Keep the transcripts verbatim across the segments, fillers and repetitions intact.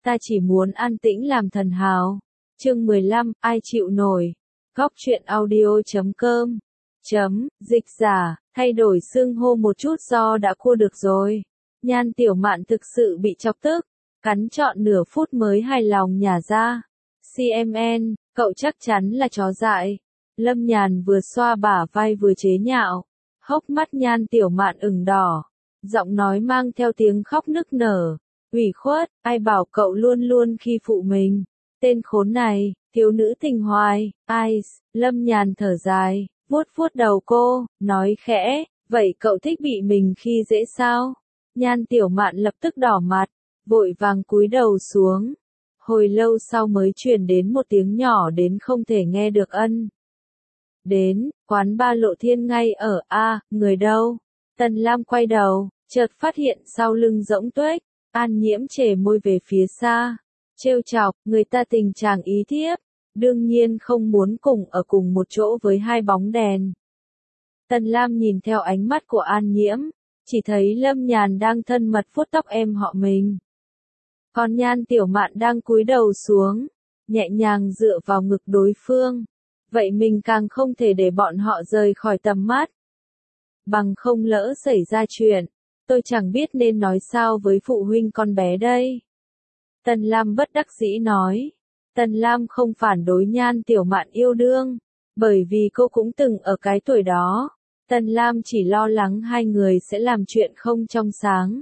ta chỉ muốn an tĩnh làm thần hào. Chương mười lăm, ai chịu nổi. Góc truyện audio chấm com. Chấm, dịch giả, thay đổi xưng hô một chút do đã cua được rồi. Nhan Tiểu Mạn thực sự bị chọc tức, cắn trọn nửa phút mới hài lòng nhả ra. xê em en, cậu chắc chắn là chó dại. Lâm Nhàn vừa xoa bả vai vừa chế nhạo. Hốc mắt Nhan Tiểu Mạn ửng đỏ. Giọng nói mang theo tiếng khóc nức nở. Ủy khuất, ai bảo cậu luôn luôn khi phụ mình. Tên khốn này, thiếu nữ tình hoài, ai, Lâm Nhàn thở dài, vuốt vuốt đầu cô, nói khẽ, vậy cậu thích bị mình khi dễ sao? Nhan Tiểu Mạn lập tức đỏ mặt, vội vàng cúi đầu xuống. Hồi lâu sau mới truyền đến một tiếng nhỏ đến không thể nghe được ân. Đến, quán ba Lộ Thiên ngay ở A, người đâu? Tần Lam quay đầu, chợt phát hiện sau lưng rỗng tuếch, An Nhiễm chề môi về phía xa. Trêu chọc, người ta tình chàng ý thiếp, đương nhiên không muốn cùng ở cùng một chỗ với hai bóng đèn. Tần Lam nhìn theo ánh mắt của An Nhiễm, chỉ thấy Lâm Nhàn đang thân mật vuốt tóc em họ mình. Còn Nhan Tiểu Mạn đang cúi đầu xuống, nhẹ nhàng dựa vào ngực đối phương. Vậy mình càng không thể để bọn họ rời khỏi tầm mắt. Bằng không lỡ xảy ra chuyện, tôi chẳng biết nên nói sao với phụ huynh con bé đây. Tần Lam bất đắc dĩ nói. Tần Lam không phản đối Nhan Tiểu Mạn yêu đương, bởi vì cô cũng từng ở cái tuổi đó. Tần Lam chỉ lo lắng hai người sẽ làm chuyện không trong sáng.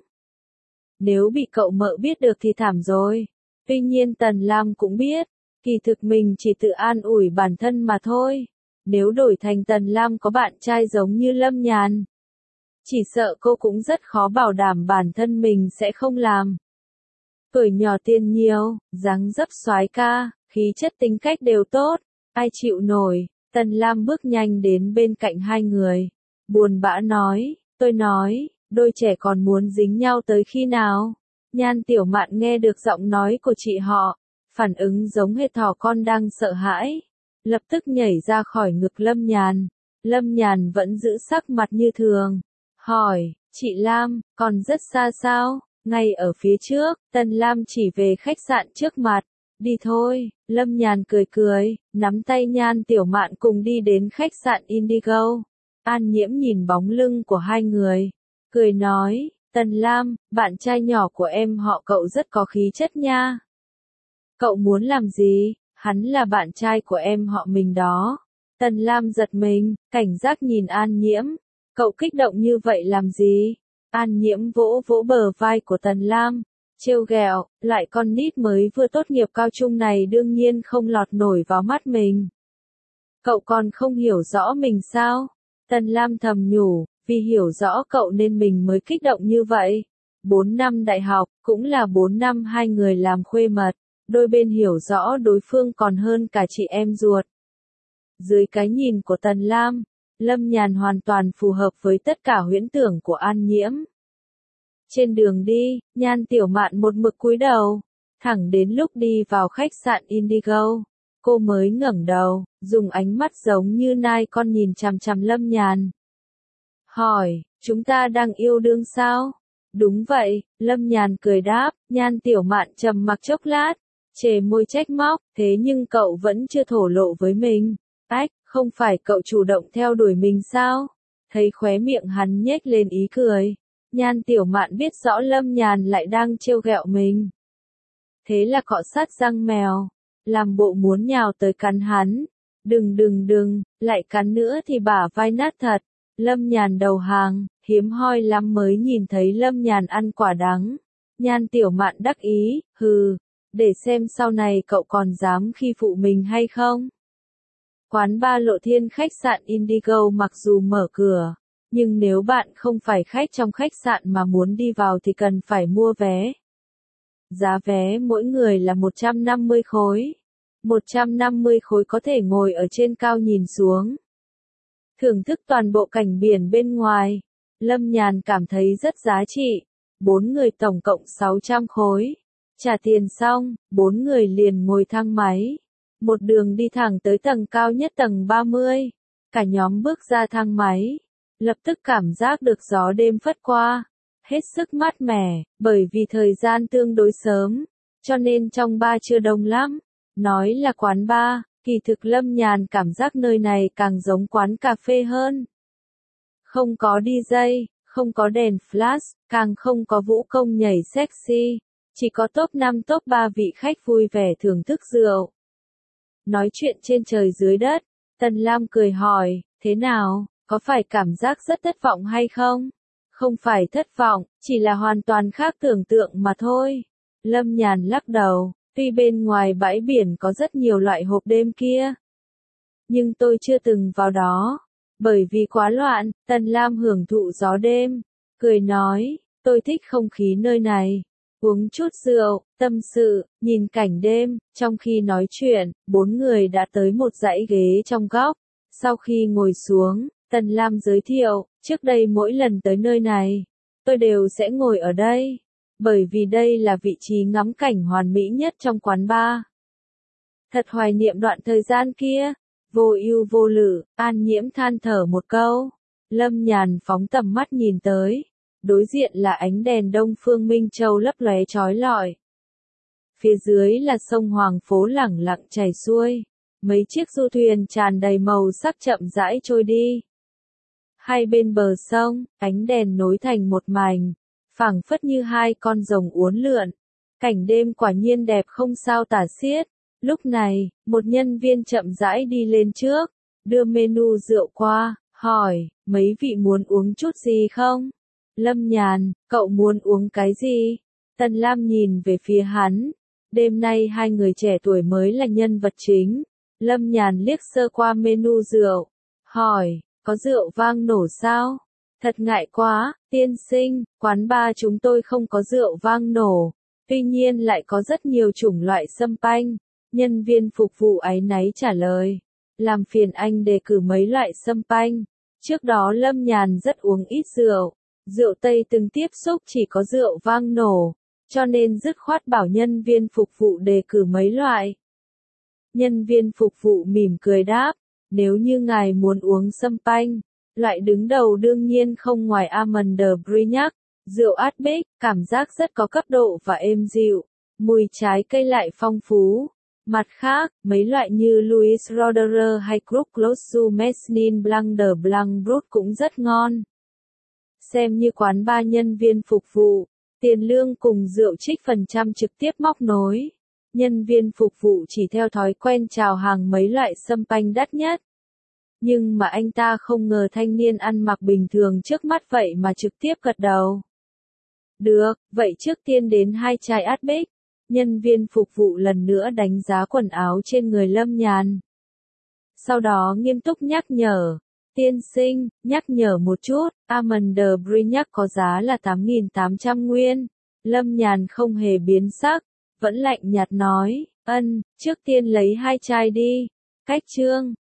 Nếu bị cậu mợ biết được thì thảm rồi. Tuy nhiên Tần Lam cũng biết, kỳ thực mình chỉ tự an ủi bản thân mà thôi. Nếu đổi thành Tần Lam có bạn trai giống như Lâm Nhàn, chỉ sợ cô cũng rất khó bảo đảm bản thân mình sẽ không làm. Tuổi nhỏ tiền nhiều, dáng dấp soái ca, khí chất tính cách đều tốt, ai chịu nổi. Tần Lam bước nhanh đến bên cạnh hai người, buồn bã nói, tôi nói, đôi trẻ còn muốn dính nhau tới khi nào? Nhan Tiểu Mạn nghe được giọng nói của chị họ, phản ứng giống hệt thỏ con đang sợ hãi, lập tức nhảy ra khỏi ngực Lâm Nhàn. Lâm Nhàn vẫn giữ sắc mặt như thường, hỏi, chị Lam, còn rất xa sao? Ngay ở phía trước, Tần Lam chỉ về khách sạn trước mặt. Đi thôi, Lâm Nhàn cười cười, nắm tay Nhan Tiểu Mạn cùng đi đến khách sạn Indigo. An Nhiễm nhìn bóng lưng của hai người, cười nói, Tần Lam, bạn trai nhỏ của em họ cậu rất có khí chất nha. Cậu muốn làm gì? Hắn là bạn trai của em họ mình đó. Tần Lam giật mình, cảnh giác nhìn An Nhiễm. Cậu kích động như vậy làm gì? An Nhiễm vỗ vỗ bờ vai của Tần Lam, trêu ghẹo, lại con nít mới vừa tốt nghiệp cao trung này đương nhiên không lọt nổi vào mắt mình. Cậu còn không hiểu rõ mình sao? Tần Lam thầm nhủ, vì hiểu rõ cậu nên mình mới kích động như vậy. Bốn năm đại học, cũng là bốn năm hai người làm khuê mật, đôi bên hiểu rõ đối phương còn hơn cả chị em ruột. Dưới cái nhìn của Tần Lam, Lâm Nhàn hoàn toàn phù hợp với tất cả huyễn tưởng của An Nhiễm. Trên đường đi, Nhan Tiểu Mạn một mực cúi đầu, thẳng đến lúc đi vào khách sạn Indigo, cô mới ngẩng đầu, dùng ánh mắt giống như nai con nhìn chằm chằm Lâm Nhàn. Hỏi, chúng ta đang yêu đương sao? Đúng vậy, Lâm Nhàn cười đáp. Nhan Tiểu Mạn trầm mặc chốc lát, chề môi trách móc, thế nhưng cậu vẫn chưa thổ lộ với mình. Ách, không phải cậu chủ động theo đuổi mình sao? Thấy khóe miệng hắn nhếch lên ý cười. Nhan Tiểu Mạn biết rõ Lâm Nhàn lại đang trêu ghẹo mình. Thế là cọ sát răng mèo, làm bộ muốn nhào tới cắn hắn. Đừng đừng đừng, lại cắn nữa thì bả vai nát thật. Lâm Nhàn đầu hàng, hiếm hoi lắm mới nhìn thấy Lâm Nhàn ăn quả đắng. Nhan Tiểu Mạn đắc ý, hừ, để xem sau này cậu còn dám khi phụ mình hay không. Quán ba Lộ Thiên khách sạn Indigo mặc dù mở cửa, nhưng nếu bạn không phải khách trong khách sạn mà muốn đi vào thì cần phải mua vé. Giá vé mỗi người là một trăm năm mươi khối. một trăm năm mươi khối có thể ngồi ở trên cao nhìn xuống, thưởng thức toàn bộ cảnh biển bên ngoài. Lâm Nhàn cảm thấy rất giá trị. Bốn người tổng cộng sáu trăm khối. Trả tiền xong, bốn người liền ngồi thang máy. Một đường đi thẳng tới tầng cao nhất tầng ba mươi. Cả nhóm bước ra thang máy. Lập tức cảm giác được gió đêm phất qua. Hết sức mát mẻ, bởi vì thời gian tương đối sớm. cho nên trong bar chưa đông lắm. Nói là quán bar, kỳ thực Lâm Nhàn cảm giác nơi này càng giống quán cà phê hơn. Không có đi jây, không có đèn flash, càng không có vũ công nhảy sexy, chỉ có top năm top ba vị khách vui vẻ thưởng thức rượu. Nói chuyện trên trời dưới đất, Tần Lam cười hỏi, thế nào, có phải cảm giác rất thất vọng hay không? Không phải thất vọng, chỉ là hoàn toàn khác tưởng tượng mà thôi. Lâm Nhàn lắc đầu, tuy bên ngoài bãi biển có rất nhiều loại hộp đêm kia, nhưng tôi chưa từng vào đó, bởi vì quá loạn. Tần Lam hưởng thụ gió đêm, cười nói, tôi thích không khí nơi này. Uống chút rượu, tâm sự, nhìn cảnh đêm, trong khi nói chuyện, bốn người đã tới một dãy ghế trong góc. Sau khi ngồi xuống, Tần Lam giới thiệu, trước đây mỗi lần tới nơi này, tôi đều sẽ ngồi ở đây, bởi vì đây là vị trí ngắm cảnh hoàn mỹ nhất trong quán bar. Thật hoài niệm đoạn thời gian kia, vô ưu vô lự, An Nhiễm than thở một câu. Lâm Nhàn phóng tầm mắt nhìn tới. Đối diện là ánh đèn Đông Phương Minh Châu lấp lóe chói lọi. Phía dưới là sông Hoàng Phố lẳng lặng chảy xuôi. Mấy chiếc du thuyền tràn đầy màu sắc chậm rãi trôi đi. Hai bên bờ sông, ánh đèn nối thành một mảnh, phảng phất như hai con rồng uốn lượn. Cảnh đêm quả nhiên đẹp không sao tả xiết. Lúc này, một nhân viên chậm rãi đi lên trước, đưa menu rượu qua, hỏi, mấy vị muốn uống chút gì không? Lâm Nhàn, cậu muốn uống cái gì? Tần Lam nhìn về phía hắn. Đêm nay hai người trẻ tuổi mới là nhân vật chính. Lâm Nhàn liếc sơ qua menu rượu, hỏi, có rượu vang nổ sao? Thật ngại quá, tiên sinh, quán bar chúng tôi không có rượu vang nổ, tuy nhiên lại có rất nhiều chủng loại sâm panh. Nhân viên phục vụ áy náy trả lời, làm phiền anh đề cử mấy loại sâm panh. Trước đó Lâm Nhàn rất uống ít rượu. Rượu Tây từng tiếp xúc chỉ có rượu vang nổ, cho nên dứt khoát bảo nhân viên phục vụ đề cử mấy loại. Nhân viên phục vụ mỉm cười đáp, nếu như ngài muốn uống sâm panh, loại đứng đầu đương nhiên không ngoài Almond Brignac, rượu Arabic, cảm giác rất có cấp độ và êm dịu, mùi trái cây lại phong phú. Mặt khác, mấy loại như Louis Roederer hay Krug Closu Mesnin Blanc de Blanc Brut cũng rất ngon. Xem như quán bar nhân viên phục vụ, tiền lương cùng rượu trích phần trăm trực tiếp móc nối. Nhân viên phục vụ chỉ theo thói quen chào hàng mấy loại sâm panh đắt nhất. Nhưng mà anh ta không ngờ thanh niên ăn mặc bình thường trước mắt vậy mà trực tiếp gật đầu. Được, vậy trước tiên đến hai chai Arabic. Nhân viên phục vụ lần nữa đánh giá quần áo trên người Lâm Nhàn. Sau đó nghiêm túc nhắc nhở. Tiên sinh, nhắc nhở một chút, Almond Brignac có giá là tám nghìn tám trăm nguyên. Lâm Nhàn không hề biến sắc, vẫn lạnh nhạt nói, ân, trước tiên lấy hai chai đi. Cách chương.